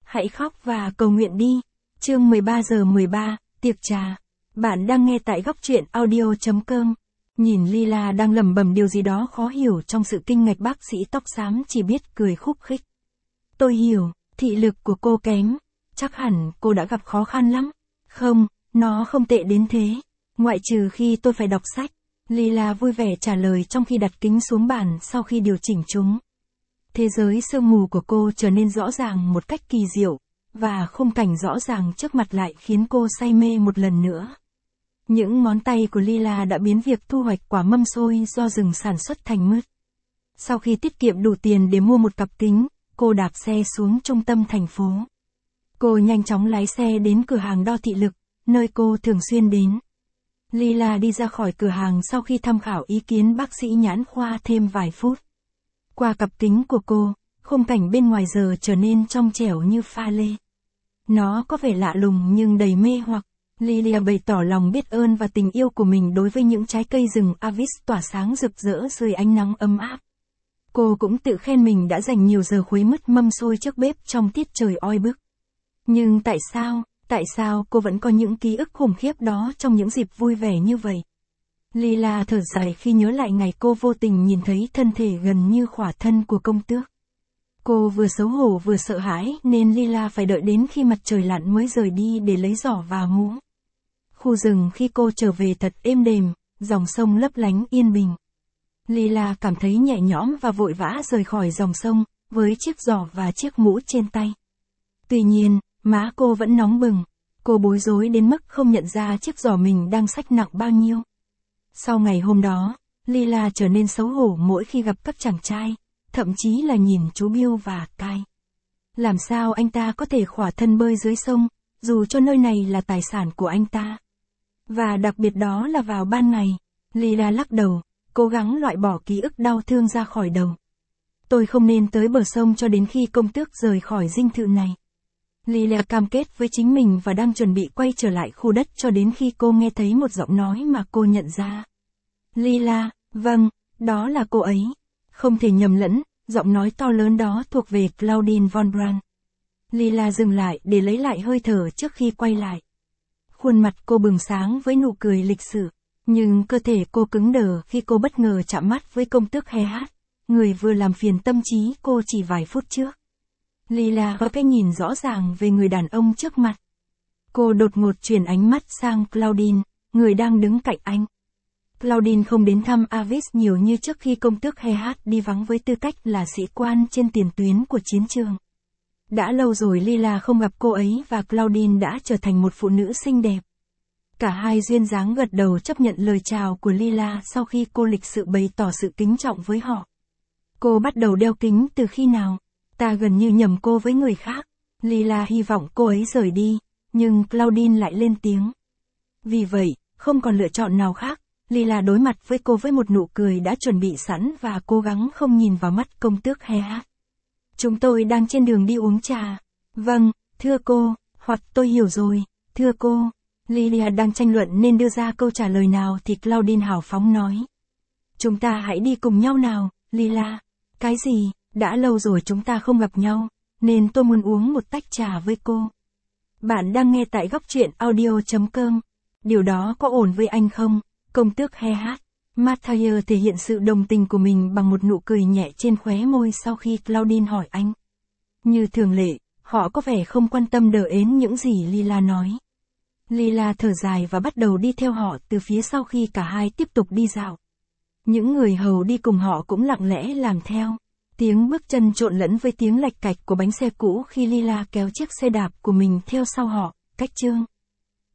Hãy khóc và cầu nguyện đi. Chương 13:13, tiệc trà. Bạn đang nghe tại góc truyện audio.com. Nhìn Lila đang lẩm bẩm điều gì đó khó hiểu trong sự kinh ngạc, bác sĩ tóc xám chỉ biết cười khúc khích. Tôi hiểu, thị lực của cô kém. Chắc hẳn cô đã gặp khó khăn lắm. Không, nó không tệ đến thế. Ngoại trừ khi tôi phải đọc sách. Lila vui vẻ trả lời trong khi đặt kính xuống bàn sau khi điều chỉnh chúng. Thế giới sương mù của cô trở nên rõ ràng một cách kỳ diệu, và khung cảnh rõ ràng trước mặt lại khiến cô say mê một lần nữa. Những ngón tay của Lila đã biến việc thu hoạch quả mâm xôi do rừng sản xuất thành mứt. Sau khi tiết kiệm đủ tiền để mua một cặp kính, cô đạp xe xuống trung tâm thành phố. Cô nhanh chóng lái xe đến cửa hàng đo thị lực, nơi cô thường xuyên đến. Lila đi ra khỏi cửa hàng sau khi tham khảo ý kiến bác sĩ nhãn khoa thêm vài phút. Qua cặp kính của cô, khung cảnh bên ngoài giờ trở nên trong trẻo như pha lê. Nó có vẻ lạ lùng nhưng đầy mê hoặc. Lila bày tỏ lòng biết ơn và tình yêu của mình đối với những trái cây rừng Avis tỏa sáng rực rỡ dưới ánh nắng ấm áp. Cô cũng tự khen mình đã dành nhiều giờ khuấy mứt mâm xôi trước bếp trong tiết trời oi bức. Nhưng tại sao cô vẫn có những ký ức khủng khiếp đó trong những dịp vui vẻ như vậy? Lila thở dài khi nhớ lại ngày cô vô tình nhìn thấy thân thể gần như khỏa thân của công tước. Cô vừa xấu hổ vừa sợ hãi nên Lila phải đợi đến khi mặt trời lặn mới rời đi để lấy giỏ và mũ. Khu rừng khi cô trở về thật êm đềm, dòng sông lấp lánh yên bình. Lila cảm thấy nhẹ nhõm và vội vã rời khỏi dòng sông, với chiếc giỏ và chiếc mũ trên tay. Tuy nhiên, má cô vẫn nóng bừng, cô bối rối đến mức không nhận ra chiếc giỏ mình đang xách nặng bao nhiêu. Sau ngày hôm đó, Lila trở nên xấu hổ mỗi khi gặp các chàng trai, thậm chí là nhìn chú Bill và Kai. Làm sao anh ta có thể khỏa thân bơi dưới sông, dù cho nơi này là tài sản của anh ta? Và đặc biệt đó là vào ban ngày. Lila lắc đầu, cố gắng loại bỏ ký ức đau thương ra khỏi đầu. Tôi không nên tới bờ sông cho đến khi công tước rời khỏi dinh thự này. Lila cam kết với chính mình và đang chuẩn bị quay trở lại khu đất cho đến khi cô nghe thấy một giọng nói mà cô nhận ra. Lila, vâng, đó là cô ấy. Không thể nhầm lẫn, giọng nói to lớn đó thuộc về Claudine Von Brand. Lila dừng lại để lấy lại hơi thở trước khi quay lại. Khuôn mặt cô bừng sáng với nụ cười lịch sự, nhưng cơ thể cô cứng đờ khi cô bất ngờ chạm mắt với công tước Hehat, người vừa làm phiền tâm trí cô chỉ vài phút trước. Lila có cái nhìn rõ ràng về người đàn ông trước mặt. Cô đột ngột chuyển ánh mắt sang Claudine, người đang đứng cạnh anh. Claudine không đến thăm Avis nhiều như trước khi công tước Hehat đi vắng với tư cách là sĩ quan trên tiền tuyến của chiến trường. Đã lâu rồi Lila không gặp cô ấy và Claudine đã trở thành một phụ nữ xinh đẹp. Cả hai duyên dáng gật đầu chấp nhận lời chào của Lila sau khi cô lịch sự bày tỏ sự kính trọng với họ. Cô bắt đầu đeo kính từ khi nào? Ta gần như nhầm cô với người khác. Lila hy vọng cô ấy rời đi, nhưng Claudine lại lên tiếng. Vì vậy, không còn lựa chọn nào khác, Lila đối mặt với cô với một nụ cười đã chuẩn bị sẵn và cố gắng không nhìn vào mắt công tước Hehat. Chúng tôi đang trên đường đi uống trà. Vâng, thưa cô, hoặc tôi hiểu rồi, thưa cô. Lila đang tranh luận nên đưa ra câu trả lời nào thì Claudine hào phóng nói. Chúng ta hãy đi cùng nhau nào, Lila. Cái gì, đã lâu rồi chúng ta không gặp nhau, nên tôi muốn uống một tách trà với cô. Bạn đang nghe tại góc truyện audio.com. Điều đó có ổn với anh không, công tước Hehat? Mathieu thể hiện sự đồng tình của mình bằng một nụ cười nhẹ trên khóe môi sau khi Claudine hỏi anh. Như thường lệ, họ có vẻ không quan tâm đờ ến những gì Lila nói. Lila thở dài và bắt đầu đi theo họ từ phía sau khi cả hai tiếp tục đi dạo. Những người hầu đi cùng họ cũng lặng lẽ làm theo. Tiếng bước chân trộn lẫn với tiếng lạch cạch của bánh xe cũ khi Lila kéo chiếc xe đạp của mình theo sau họ, cách chương.